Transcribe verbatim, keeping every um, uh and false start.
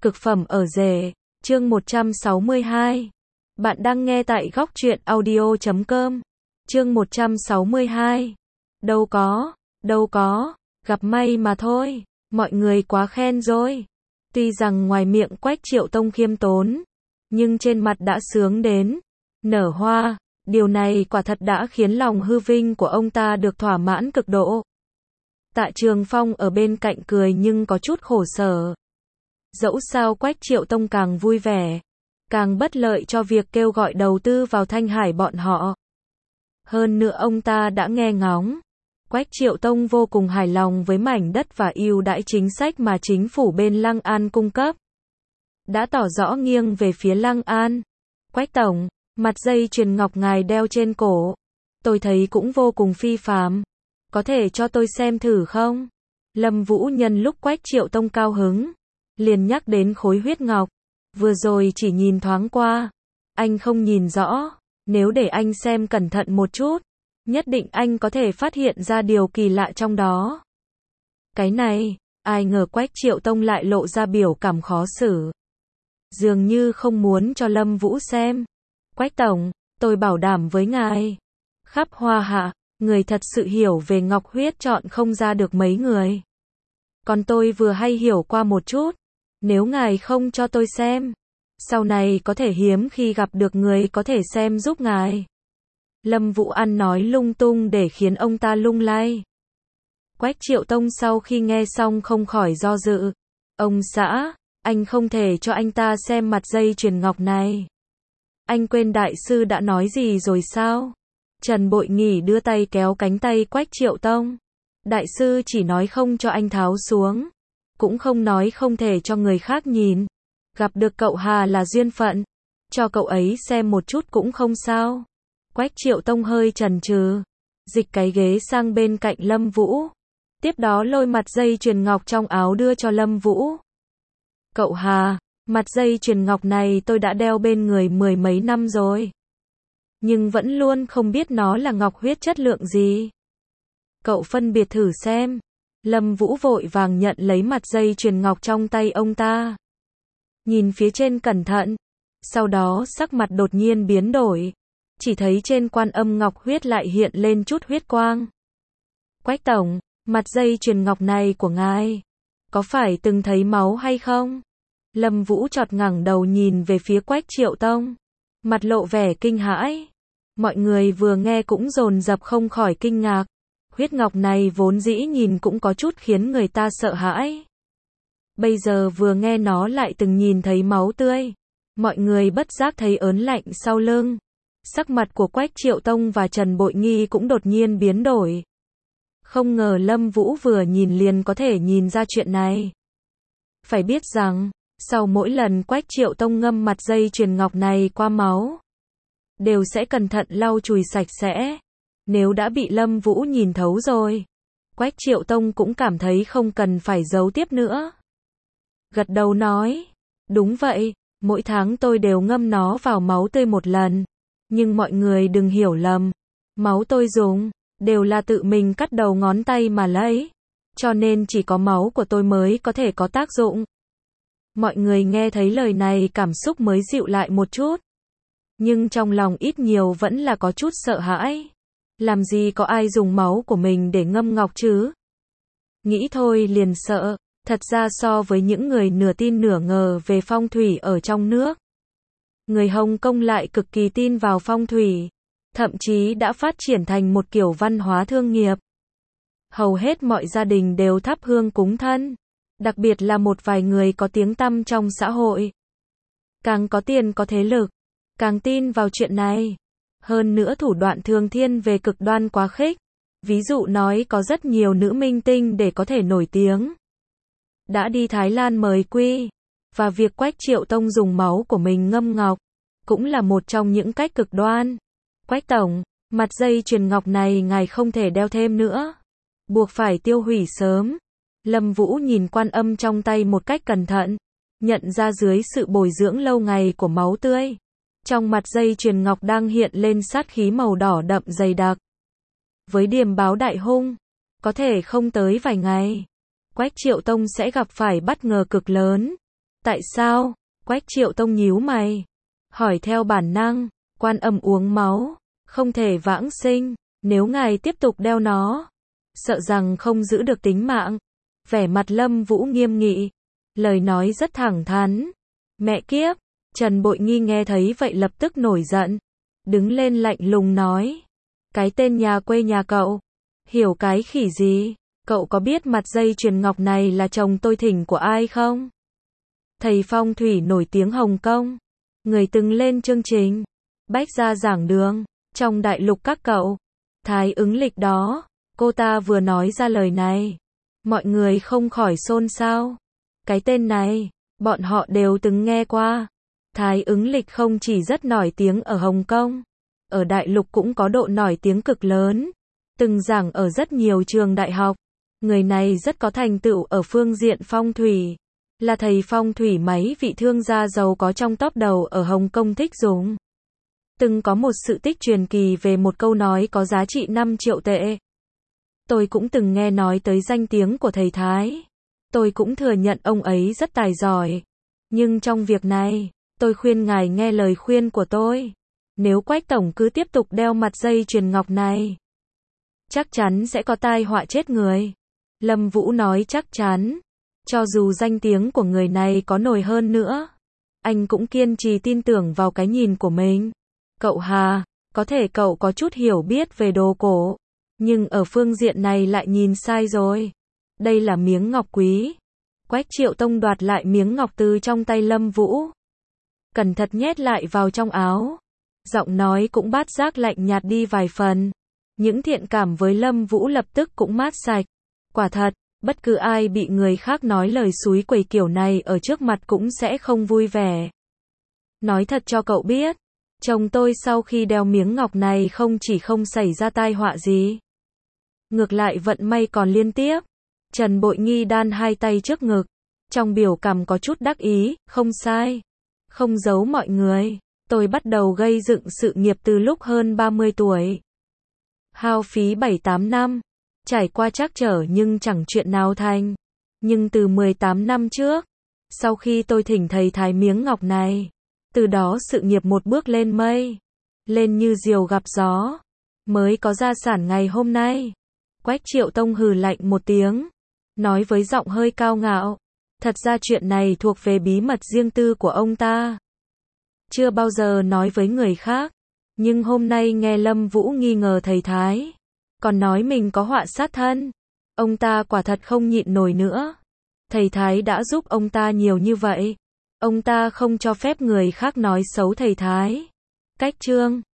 Cực phẩm ở rể, chương một trăm sáu mươi hai. Bạn đang nghe tại góc truyện audio chấm com. Chương một trăm sáu mươi hai. Đâu có, đâu có, gặp may mà thôi, mọi người quá khen rồi. Tuy rằng ngoài miệng Quách Triệu Tông khiêm tốn, nhưng trên mặt đã sướng đến nở hoa, điều này quả thật đã khiến lòng hư vinh của ông ta được thỏa mãn cực độ. Tạ Trường Phong ở bên cạnh cười nhưng có chút khổ sở. Dẫu sao Quách Triệu Tông càng vui vẻ, càng bất lợi cho việc kêu gọi đầu tư vào Thanh Hải bọn họ. Hơn nữa ông ta đã nghe ngóng, Quách Triệu Tông vô cùng hài lòng với mảnh đất và ưu đãi chính sách mà chính phủ bên Lăng An cung cấp. Đã tỏ rõ nghiêng về phía Lăng An. Quách Tổng, mặt dây chuyền ngọc ngài đeo trên cổ, tôi thấy cũng vô cùng phi phàm. Có thể cho tôi xem thử không? Lâm Vũ nhân lúc Quách Triệu Tông cao hứng, liền nhắc đến khối huyết ngọc. Vừa rồi chỉ nhìn thoáng qua, anh không nhìn rõ. Nếu để anh xem cẩn thận một chút, nhất định anh có thể phát hiện ra điều kỳ lạ trong đó. Cái này, ai ngờ Quách Triệu Tông lại lộ ra biểu cảm khó xử. Dường như không muốn cho Lâm Vũ xem. Quách Tổng, tôi bảo đảm với ngài, khắp Hoa Hạ, người thật sự hiểu về ngọc huyết chọn không ra được mấy người. Còn tôi vừa hay hiểu qua một chút. Nếu ngài không cho tôi xem, sau này có thể hiếm khi gặp được người có thể xem giúp ngài. Lâm Vũ ăn nói lung tung để khiến ông ta lung lay. Quách Triệu Tông sau khi nghe xong không khỏi do dự. Ông xã, anh không thể cho anh ta xem mặt dây chuyền ngọc này. Anh quên đại sư đã nói gì rồi sao? Trần Bội Nghỉ đưa tay kéo cánh tay Quách Triệu Tông. Đại sư chỉ nói không cho anh tháo xuống, cũng không nói không thể cho người khác nhìn. Gặp được cậu Hà là duyên phận, cho cậu ấy xem một chút cũng không sao. Quách Triệu Tông hơi chần chừ, dịch cái ghế sang bên cạnh Lâm Vũ, tiếp đó lôi mặt dây chuyền ngọc trong áo đưa cho Lâm Vũ. Cậu Hà, mặt dây chuyền ngọc này tôi đã đeo bên người mười mấy năm rồi, nhưng vẫn luôn không biết nó là ngọc huyết chất lượng gì. Cậu phân biệt thử xem. Lâm Vũ vội vàng nhận lấy mặt dây chuyền ngọc trong tay ông ta. Nhìn phía trên cẩn thận, sau đó sắc mặt đột nhiên biến đổi, chỉ thấy trên quan âm ngọc huyết lại hiện lên chút huyết quang. Quách Tổng, mặt dây chuyền ngọc này của ngài, có phải từng thấy máu hay không? Lâm Vũ chợt ngẩng đầu nhìn về phía Quách Triệu Tông, mặt lộ vẻ kinh hãi. Mọi người vừa nghe cũng dồn dập không khỏi kinh ngạc. Huyết ngọc này vốn dĩ nhìn cũng có chút khiến người ta sợ hãi. Bây giờ vừa nghe nó lại từng nhìn thấy máu tươi. Mọi người bất giác thấy ớn lạnh sau lưng. Sắc mặt của Quách Triệu Tông và Trần Bội Nghi cũng đột nhiên biến đổi. Không ngờ Lâm Vũ vừa nhìn liền có thể nhìn ra chuyện này. Phải biết rằng, sau mỗi lần Quách Triệu Tông ngâm mặt dây chuyền ngọc này qua máu, đều sẽ cẩn thận lau chùi sạch sẽ. Nếu đã bị Lâm Vũ nhìn thấu rồi, Quách Triệu Tông cũng cảm thấy không cần phải giấu tiếp nữa. Gật đầu nói, đúng vậy, mỗi tháng tôi đều ngâm nó vào máu tươi một lần. Nhưng mọi người đừng hiểu lầm, máu tôi dùng, đều là tự mình cắt đầu ngón tay mà lấy. Cho nên chỉ có máu của tôi mới có thể có tác dụng. Mọi người nghe thấy lời này cảm xúc mới dịu lại một chút. Nhưng trong lòng ít nhiều vẫn là có chút sợ hãi. Làm gì có ai dùng máu của mình để ngâm ngọc chứ? Nghĩ thôi liền sợ. Thật ra so với những người nửa tin nửa ngờ về phong thủy ở trong nước, người Hồng Kông lại cực kỳ tin vào phong thủy, thậm chí đã phát triển thành một kiểu văn hóa thương nghiệp. Hầu hết mọi gia đình đều thắp hương cúng thân, đặc biệt là một vài người có tiếng tăm trong xã hội. Càng có tiền có thế lực, càng tin vào chuyện này. Hơn nữa thủ đoạn thường thiên về cực đoan quá khích. Ví dụ nói có rất nhiều nữ minh tinh để có thể nổi tiếng, đã đi Thái Lan mời quy. Và việc Quách Triệu Tông dùng máu của mình ngâm ngọc, cũng là một trong những cách cực đoan. Quách Tổng, mặt dây chuyền ngọc này ngài không thể đeo thêm nữa, buộc phải tiêu hủy sớm. Lâm Vũ nhìn quan âm trong tay một cách cẩn thận, nhận ra dưới sự bồi dưỡng lâu ngày của máu tươi, trong mặt dây chuyền ngọc đang hiện lên sát khí màu đỏ đậm dày đặc. Với điềm báo đại hung, có thể không tới vài ngày, Quách Triệu Tông sẽ gặp phải bất ngờ cực lớn. Tại sao? Quách Triệu Tông nhíu mày. Hỏi theo bản năng, Quan Âm uống máu, không thể vãng sinh, nếu ngài tiếp tục đeo nó, sợ rằng không giữ được tính mạng. Vẻ mặt Lâm Vũ nghiêm nghị, lời nói rất thẳng thắn. Mẹ kiếp, Trần Bội Nghi nghe thấy vậy lập tức nổi giận, đứng lên lạnh lùng nói. Cái tên nhà quê nhà cậu, hiểu cái khỉ gì? Cậu có biết mặt dây chuyền ngọc này là chồng tôi thỉnh của ai không? Thầy phong thủy nổi tiếng Hồng Kông, người từng lên chương trình Bách gia giảng đường trong đại lục các cậu. Thái ứng lịch đó, cô ta vừa nói ra lời này, mọi người không khỏi xôn xao. Cái tên này, bọn họ đều từng nghe qua. Thái ứng lịch không chỉ rất nổi tiếng ở Hồng Kông, ở đại lục cũng có độ nổi tiếng cực lớn, từng giảng ở rất nhiều trường đại học. Người này rất có thành tựu ở phương diện phong thủy, là thầy phong thủy mấy vị thương gia giàu có trong top đầu ở Hồng Kông thích dùng. Từng có một sự tích truyền kỳ về một câu nói có giá trị năm triệu tệ. Tôi cũng từng nghe nói tới danh tiếng của thầy Thái. Tôi cũng thừa nhận ông ấy rất tài giỏi. Nhưng trong việc này, tôi khuyên ngài nghe lời khuyên của tôi. Nếu Quách tổng cứ tiếp tục đeo mặt dây chuyền ngọc này, chắc chắn sẽ có tai họa chết người. Lâm Vũ nói chắc chắn. Cho dù danh tiếng của người này có nổi hơn nữa, anh cũng kiên trì tin tưởng vào cái nhìn của mình. Cậu Hà, có thể cậu có chút hiểu biết về đồ cổ, nhưng ở phương diện này lại nhìn sai rồi. Đây là miếng ngọc quý. Quách Triệu Tông đoạt lại miếng ngọc từ trong tay Lâm Vũ, cẩn thận nhét lại vào trong áo. Giọng nói cũng bát giác lạnh nhạt đi vài phần. Những thiện cảm với Lâm Vũ lập tức cũng mát sạch. Quả thật, bất cứ ai bị người khác nói lời xúi quẩy kiểu này ở trước mặt cũng sẽ không vui vẻ. Nói thật cho cậu biết, chồng tôi sau khi đeo miếng ngọc này không chỉ không xảy ra tai họa gì, ngược lại vận may còn liên tiếp. Trần Bội Nghi đan hai tay trước ngực, trong biểu cảm có chút đắc ý. Không sai, không giấu mọi người, tôi bắt đầu gây dựng sự nghiệp từ lúc hơn ba mươi tuổi. Hao phí bảy tám năm, trải qua trắc trở nhưng chẳng chuyện nào thành. Nhưng từ mười tám năm trước, sau khi tôi thỉnh thầy Thái miếng ngọc này, từ đó sự nghiệp một bước lên mây, lên như diều gặp gió, mới có gia sản ngày hôm nay. Quách Triệu Tông hừ lạnh một tiếng, nói với giọng hơi cao ngạo. Thật ra chuyện này thuộc về bí mật riêng tư của ông ta, chưa bao giờ nói với người khác. Nhưng hôm nay nghe Lâm Vũ nghi ngờ thầy Thái, còn nói mình có họa sát thân, ông ta quả thật không nhịn nổi nữa. Thầy Thái đã giúp ông ta nhiều như vậy, ông ta không cho phép người khác nói xấu thầy Thái. Cách chương